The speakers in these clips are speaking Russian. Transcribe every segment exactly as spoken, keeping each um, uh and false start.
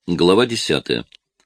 Глава десятая.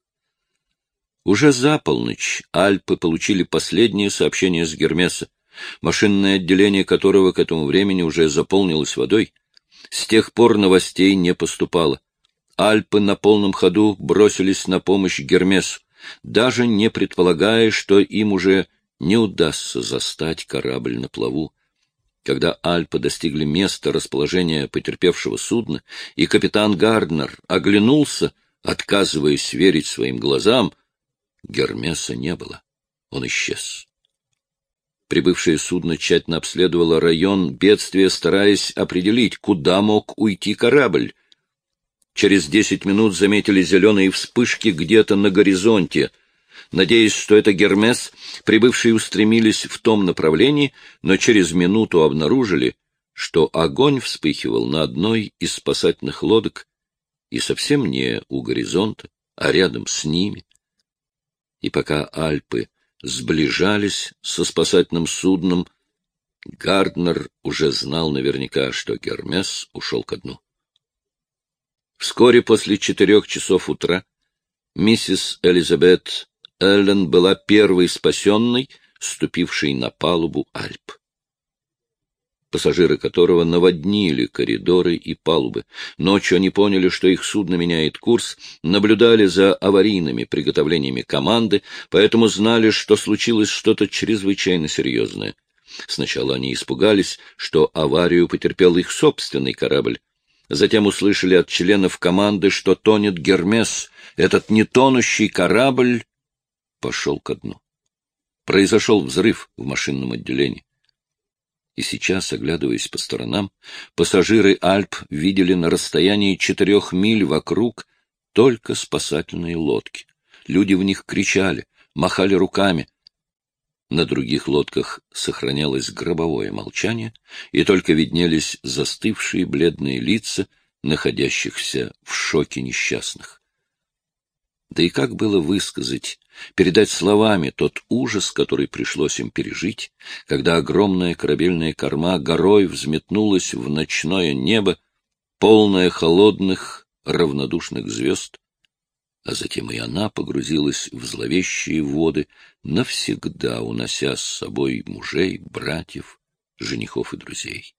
Уже за полночь Альпы получили последнее сообщение с Гермеса, машинное отделение которого к этому времени уже заполнилось водой. С тех пор новостей не поступало. Альпы на полном ходу бросились на помощь Гермесу, даже не предполагая, что им уже не удастся застать корабль на плаву. Когда Альпы достигли места расположения потерпевшего судна, и капитан Гарднер оглянулся, отказываясь верить своим глазам, Гермеса не было. Он исчез. Прибывшее судно тщательно обследовало район бедствия, стараясь определить, куда мог уйти корабль. Через десять минут заметили зеленые вспышки где-то на горизонте. Надеясь, что это Гермес, прибывшие устремились в том направлении, но через минуту обнаружили, что огонь вспыхивал на одной из спасательных лодок и совсем не у горизонта, а рядом с ними. И пока Альпы сближались со спасательным судном, Гарднер уже знал наверняка, что Гермес ушел ко дну. Вскоре после четырех часов утра миссис Элизабет Эллен была первой спасенной, ступившей на палубу Альп, пассажиры которого наводнили коридоры и палубы. Ночью они поняли, что их судно меняет курс, наблюдали за аварийными приготовлениями команды, поэтому знали, что случилось что-то чрезвычайно серьезное. Сначала они испугались, что аварию потерпел их собственный корабль. Затем услышали от членов команды, что тонет Гермес. Этот нетонущий корабль пошел ко дну. Произошел взрыв в машинном отделении. И сейчас, оглядываясь по сторонам, пассажиры Альп видели на расстоянии четырех миль вокруг только спасательные лодки. Люди в них кричали, махали руками. На других лодках сохранялось гробовое молчание, и только виднелись застывшие бледные лица находящихся в шоке несчастных. Да и как было высказать, передать словами тот ужас, который пришлось им пережить, когда огромная корабельная корма горой взметнулась в ночное небо, полное холодных, равнодушных звезд, а затем и она погрузилась в зловещие воды, навсегда унося с собой мужей, братьев, женихов и друзей.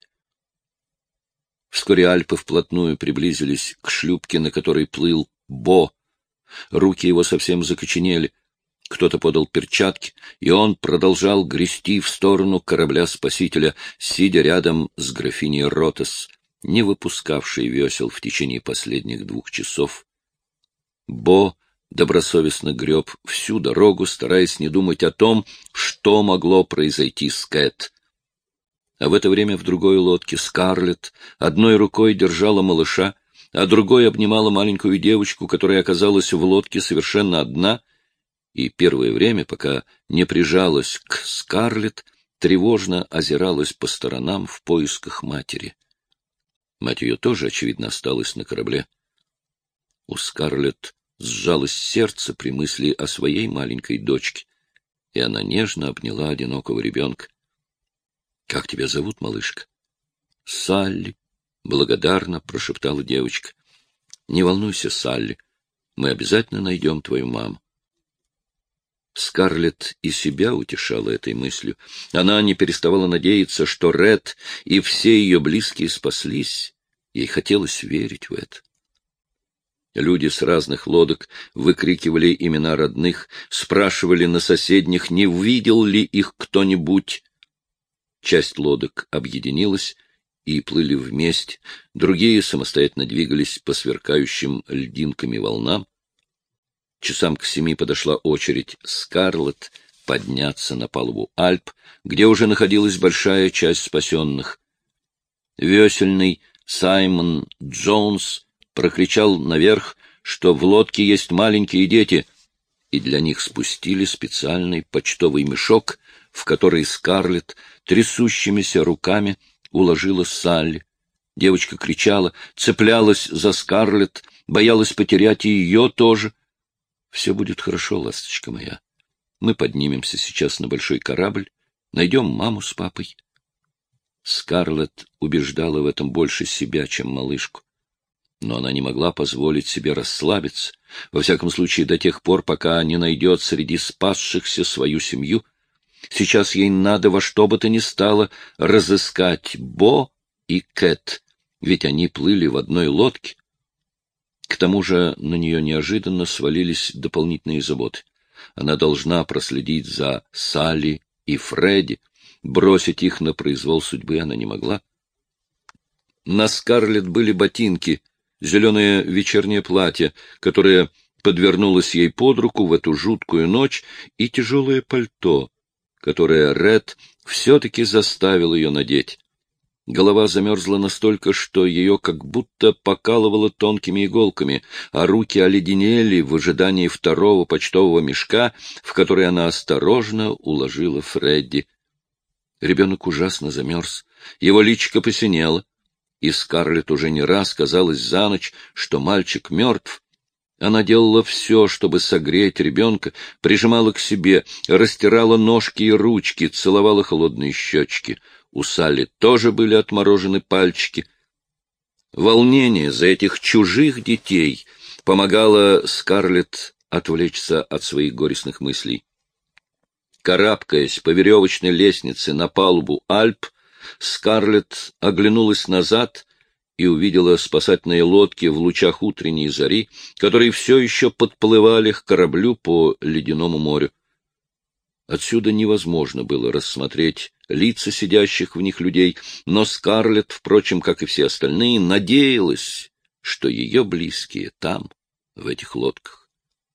Вскоре Альпы вплотную приблизились к шлюпке, на которой плыл Бо. Руки его совсем закоченели. Кто-то подал перчатки, и он продолжал грести в сторону корабля-спасителя, сидя рядом с графиней Ротес, не выпускавшей весел в течение последних двух часов. Бо добросовестно греб всю дорогу, стараясь не думать о том, что могло произойти с Кэт. А в это время в другой лодке Скарлетт одной рукой держала малыша, а другой обнимала маленькую девочку, которая оказалась в лодке совершенно одна, и первое время, пока не прижалась к Скарлетт, тревожно озиралась по сторонам в поисках матери. Мать ее тоже, очевидно, осталась на корабле. У Скарлетт сжалось сердце при мысли о своей маленькой дочке, и она нежно обняла одинокого ребенка. — Как тебя зовут, малышка? — Салли, — благодарно прошептала девочка. — Не волнуйся, Салли, мы обязательно найдем твою маму. Скарлетт и себя утешала этой мыслью. Она не переставала надеяться, что Ред и все ее близкие спаслись. Ей хотелось верить в это. Люди с разных лодок выкрикивали имена родных, спрашивали на соседних, не увидел ли их кто-нибудь. Часть лодок объединилась и плыли вместе, другие самостоятельно двигались по сверкающим льдинками волнам. Часам к семи подошла очередь Скарлетт подняться на палубу Альп, где уже находилась большая часть спасенных. Весельный Саймон Джонс прокричал наверх, что в лодке есть маленькие дети, и для них спустили специальный почтовый мешок, в который Скарлетт трясущимися руками уложила Салли. Девочка кричала, цеплялась за Скарлетт, боялась потерять и ее тоже. — Все будет хорошо, ласточка моя. Мы поднимемся сейчас на большой корабль, найдем маму с папой. Скарлетт убеждала в этом больше себя, чем малышку. Но она не могла позволить себе расслабиться, во всяком случае до тех пор, пока не найдет среди спасшихся свою семью. Сейчас ей надо во что бы то ни стало разыскать Бо и Кэт, ведь они плыли в одной лодке. К тому же на нее неожиданно свалились дополнительные заботы. Она должна проследить за Салли и Фредди, бросить их на произвол судьбы она не могла. На Скарлетт были ботинки, зеленое вечернее платье, которое подвернулось ей под руку в эту жуткую ночь, и тяжелое пальто, которое Ред все-таки заставил ее надеть. Голова замерзла настолько, что ее как будто покалывало тонкими иголками, а руки оледенели в ожидании второго почтового мешка, в который она осторожно уложила Фредди. Ребенок ужасно замерз, его личико посинело, и Скарлетт уже не раз казалось за ночь, что мальчик мертв. Она делала все, чтобы согреть ребенка, прижимала к себе, растирала ножки и ручки, целовала холодные щечки. У Салли тоже были отморожены пальчики. Волнение за этих чужих детей помогало Скарлетт отвлечься от своих горестных мыслей. Карабкаясь по веревочной лестнице на палубу Альп, Скарлетт оглянулась назад и увидела спасательные лодки в лучах утренней зари, которые все еще подплывали к кораблю по ледяному морю. Отсюда невозможно было рассмотреть лица сидящих в них людей, но Скарлетт, впрочем, как и все остальные, надеялась, что ее близкие там, в этих лодках.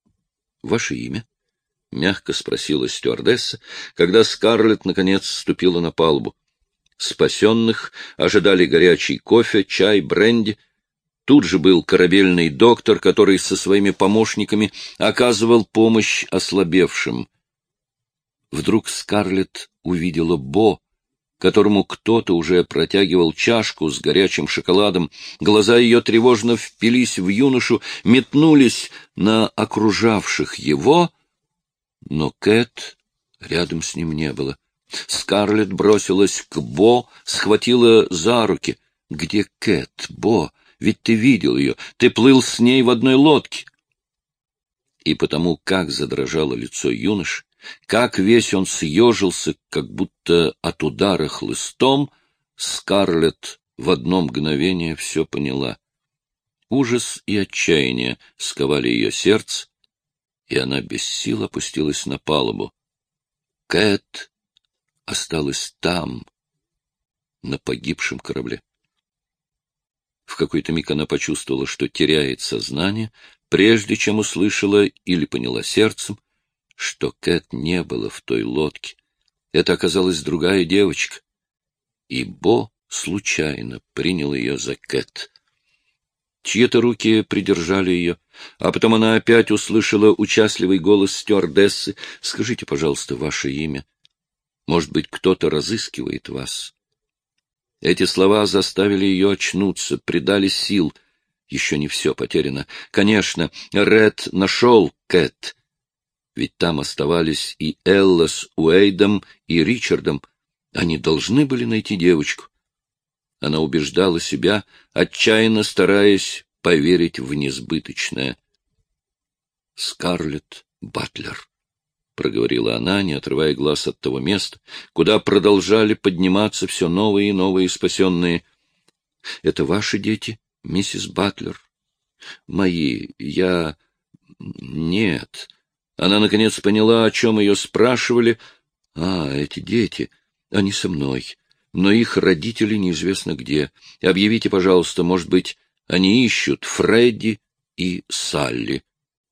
— Ваше имя? — мягко спросила стюардесса, когда Скарлетт, наконец, ступила на палубу. Спасенных ожидали горячий кофе, чай, бренди. Тут же был корабельный доктор, который со своими помощниками оказывал помощь ослабевшим. Вдруг Скарлетт увидела Бо, которому кто-то уже протягивал чашку с горячим шоколадом. Глаза ее тревожно впились в юношу, метнулись на окружавших его, но Кэт рядом с ним не было. Скарлетт бросилась к Бо, схватила за руки. — Где Кэт, Бо? Ведь ты видел ее, ты плыл с ней в одной лодке. И потому, как задрожало лицо юноши, как весь он съежился, как будто от удара хлыстом, Скарлетт в одно мгновение все поняла. Ужас и отчаяние сковали ее сердце, и она без сил опустилась на палубу. Кэт осталась там, на погибшем корабле. В какой-то миг она почувствовала, что теряет сознание, прежде чем услышала или поняла сердцем, что Кэт не было в той лодке. Это оказалась другая девочка, и Бо случайно принял ее за Кэт. Чьи-то руки придержали ее, а потом она опять услышала участливый голос стюардессы: «Скажите, пожалуйста, ваше имя. Может быть, кто-то разыскивает вас». Эти слова заставили ее очнуться, придали сил. Еще не все потеряно. Конечно, Ред нашел Кэт. Ведь там оставались и Элла с Уэйдом, и Ричардом. Они должны были найти девочку. Она убеждала себя, отчаянно стараясь поверить в несбыточное. «Скарлетт Батлер», — проговорила она, не отрывая глаз от того места, куда продолжали подниматься все новые и новые спасенные. — Это ваши дети, миссис Батлер? — Мои. Я... Нет. Она, наконец, поняла, о чем ее спрашивали. — А, эти дети. Они со мной. Но их родители неизвестно где. Объявите, пожалуйста, может быть, они ищут Фредди и Салли.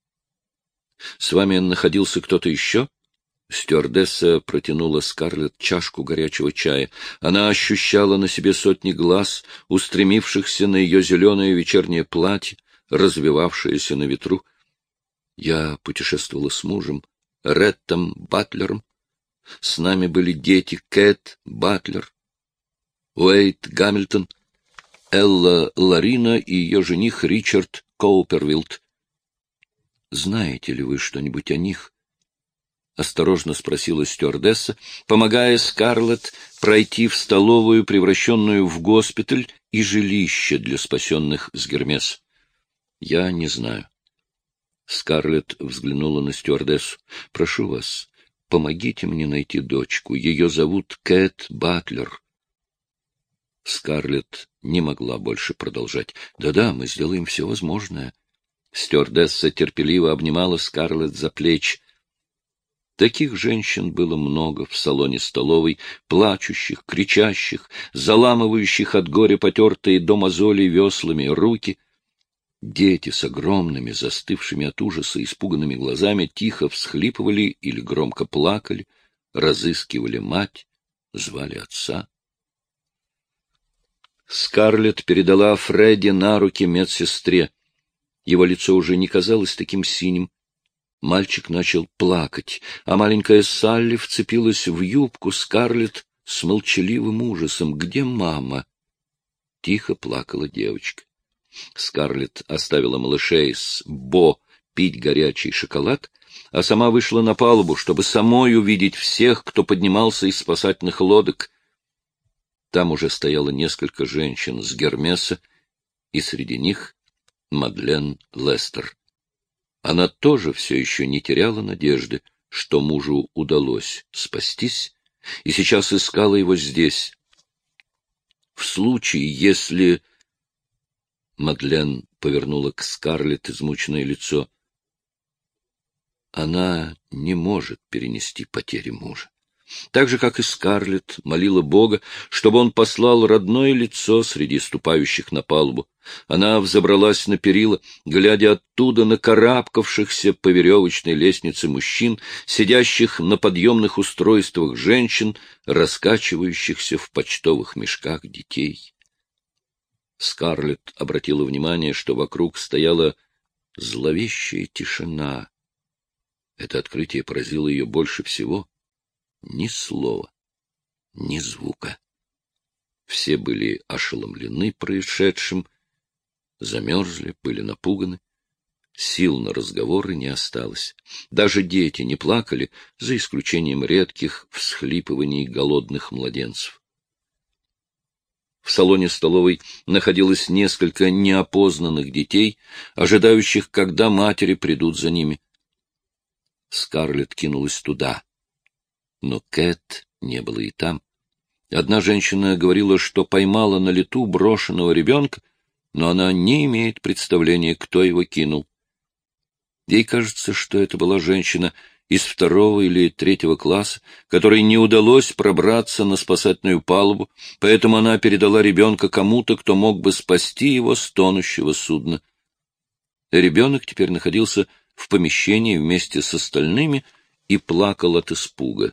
— С вами находился кто-то еще? Стюардесса протянула Скарлетт чашку горячего чая. Она ощущала на себе сотни глаз, устремившихся на ее зеленое вечернее платье, развивавшееся на ветру. Я путешествовала с мужем, Реттом Батлером. С нами были дети Кэт Батлер, Уэйд Гамильтон, Элла Ларина и ее жених Ричард Коупервилд. Знаете ли вы что-нибудь о них? осторожно спросила стюардесса, помогая Скарлетт пройти в столовую, превращенную в госпиталь и жилище для спасенных с Гермеса. — Я не знаю. Скарлетт взглянула на стюардессу. — Прошу вас, помогите мне найти дочку. Ее зовут Кэт Батлер. Скарлетт не могла больше продолжать. Да-да, мы сделаем все возможное. Стюардесса терпеливо обнимала Скарлетт за плечи. Таких женщин было много в салоне столовой, плачущих, кричащих, заламывающих от горя потертые до мозолей веслами руки. Дети с огромными, застывшими от ужаса, испуганными глазами тихо всхлипывали или громко плакали, разыскивали мать, звали отца. Скарлетт передала Фредди на руки медсестре. Его лицо уже не казалось таким синим. Мальчик начал плакать, а маленькая Салли вцепилась в юбку Скарлетт с молчаливым ужасом. «Где мама?» Тихо плакала девочка. Скарлетт оставила малышей с Бо пить горячий шоколад, а сама вышла на палубу, чтобы самой увидеть всех, кто поднимался из спасательных лодок. Там уже стояло несколько женщин с Гермеса, и среди них Мадлен Лестер. Она тоже все еще не теряла надежды, что мужу удалось спастись, и сейчас искала его здесь. В случае, если... Мадлен повернула к Скарлетт измученное лицо. Она не может перенести потери мужа. Так же, как и Скарлетт, молила Бога, чтобы он послал родное лицо среди ступающих на палубу. Она взобралась на перила, глядя оттуда на карабкавшихся по веревочной лестнице мужчин, сидящих на подъемных устройствах женщин, раскачивающихся в почтовых мешках детей. Скарлетт обратила внимание, что вокруг стояла зловещая тишина. Это открытие поразило ее больше всего. Ни слова, ни звука. Все были ошеломлены происшедшим, замерзли, были напуганы. Сил на разговоры не осталось. Даже дети не плакали, за исключением редких всхлипываний голодных младенцев. В салоне столовой находилось несколько неопознанных детей, ожидающих, когда матери придут за ними. Скарлетт кинулась туда. Но Кэт не было и там. Одна женщина говорила, что поймала на лету брошенного ребенка, но она не имеет представления, кто его кинул. Ей кажется, что это была женщина из второго или третьего класса, которой не удалось пробраться на спасательную палубу, поэтому она передала ребенка кому-то, кто мог бы спасти его с тонущего судна. Ребенок теперь находился в помещении вместе с остальными и плакал от испуга.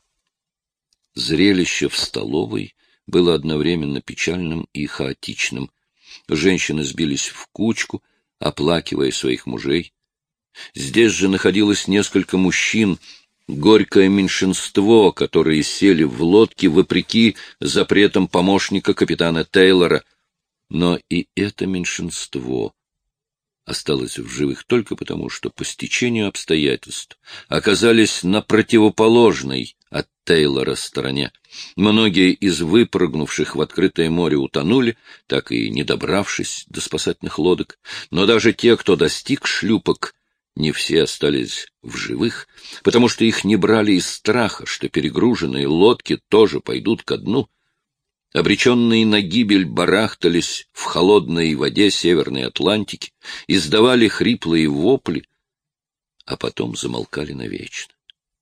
Зрелище в столовой было одновременно печальным и хаотичным. Женщины сбились в кучку, оплакивая своих мужей. Здесь же находилось несколько мужчин, горькое меньшинство, которые сели в лодки вопреки запретам помощника капитана Тейлора. Но и это меньшинство осталось в живых только потому, что по стечению обстоятельств оказались на противоположной от Тейлора стороне. Многие из выпрыгнувших в открытое море утонули, так и не добравшись до спасательных лодок, но даже те, кто достиг шлюпок, не все остались в живых, потому что их не брали из страха, что перегруженные лодки тоже пойдут ко дну. Обреченные на гибель барахтались в холодной воде Северной Атлантики, издавали хриплые вопли, а потом замолкали навечно.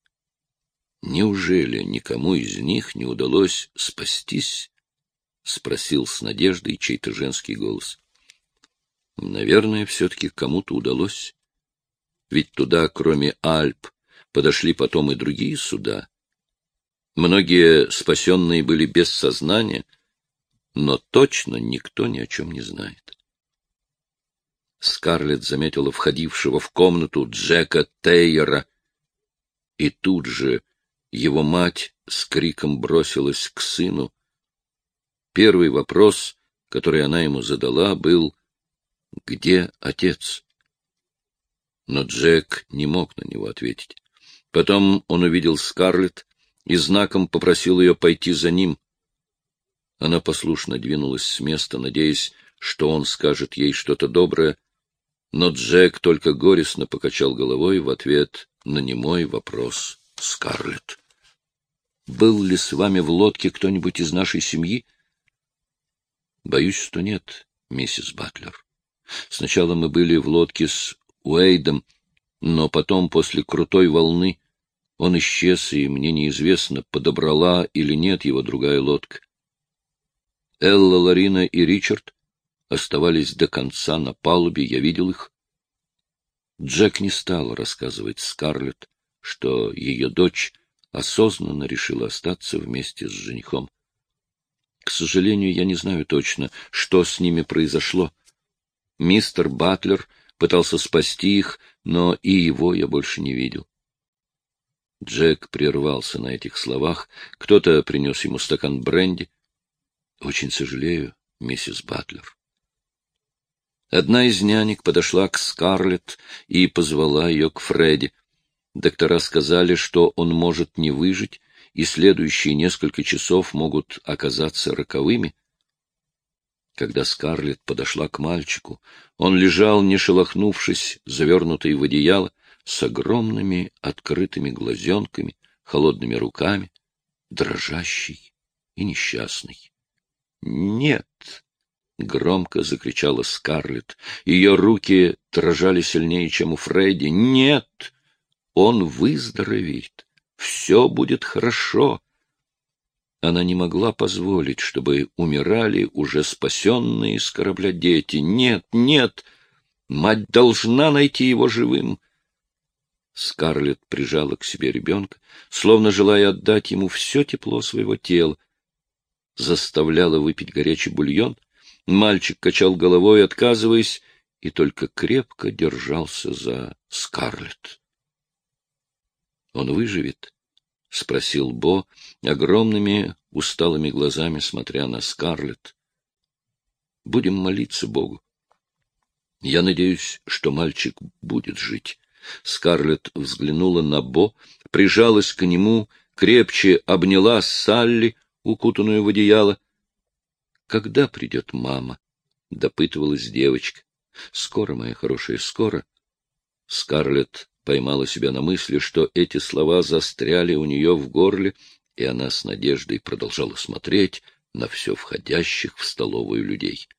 «Неужели никому из них не удалось спастись?» — спросил с надеждой чей-то женский голос. «Наверное, все-таки кому-то удалось. Ведь туда, кроме Альп, подошли потом и другие суда. Многие спасенные были без сознания, но точно никто ни о чем не знает». Скарлетт заметила входившего в комнату Джека Тейера, и тут же его мать с криком бросилась к сыну. Первый вопрос, который она ему задала, был: «Где отец?» Но Джек не мог на него ответить, Потом он увидел Скарлетт и знаком попросил ее пойти за ним. Она послушно двинулась с места, надеясь, что он скажет ей что-то доброе, но Джек только горестно покачал головой в ответ на немой вопрос Скарлетт. «Был ли с вами в лодке кто-нибудь из нашей семьи?» «Боюсь, что нет, миссис Батлер. Сначала мы были в лодке с Уэйдом, но потом, после крутой волны, он исчез, и мне неизвестно, подобрала или нет его другая лодка. Элла, Ларина и Ричард оставались до конца на палубе, я видел их». Джек не стал рассказывать Скарлетт, что ее дочь осознанно решила остаться вместе с женихом. К сожалению, я не знаю точно, что с ними произошло. Мистер Батлер пытался спасти их, но и его я больше не видел. Джек прервался на этих словах. Кто-то принес ему стакан бренди. «Очень сожалею, миссис Батлер». Одна из нянек подошла к Скарлетт и позвала ее к Фредди. Доктора сказали, что он может не выжить, и следующие несколько часов могут оказаться роковыми. Когда Скарлетт подошла к мальчику, он лежал, не шелохнувшись, завернутый в одеяло, с огромными открытыми глазенками, холодными руками, дрожащий и несчастный. «Нет!» — громко закричала Скарлетт. Ее руки дрожали сильнее, чем у Фредди. «Нет! Он выздоровеет! Все будет хорошо!» Она не могла позволить, чтобы умирали уже спасенные с корабля дети. «Нет, нет! Мать должна найти его живым!» Скарлетт прижала к себе ребенка, словно желая отдать ему все тепло своего тела, заставляла выпить горячий бульон. Мальчик качал головой, отказываясь, и только крепко держался за Скарлетт. «Он выживет?» — спросил Бо, огромными усталыми глазами смотря на Скарлетт. «Будем молиться Богу. Я надеюсь, что мальчик будет жить». Скарлетт взглянула на Бо, прижалась к нему, крепче обняла Салли, укутанную в одеяло. «Когда придет мама?» — допытывалась девочка. «Скоро, моя хорошая, скоро». Скарлетт поймала себя на мысли, что эти слова застряли у нее в горле, и она с надеждой продолжала смотреть на все входящих в столовую людей.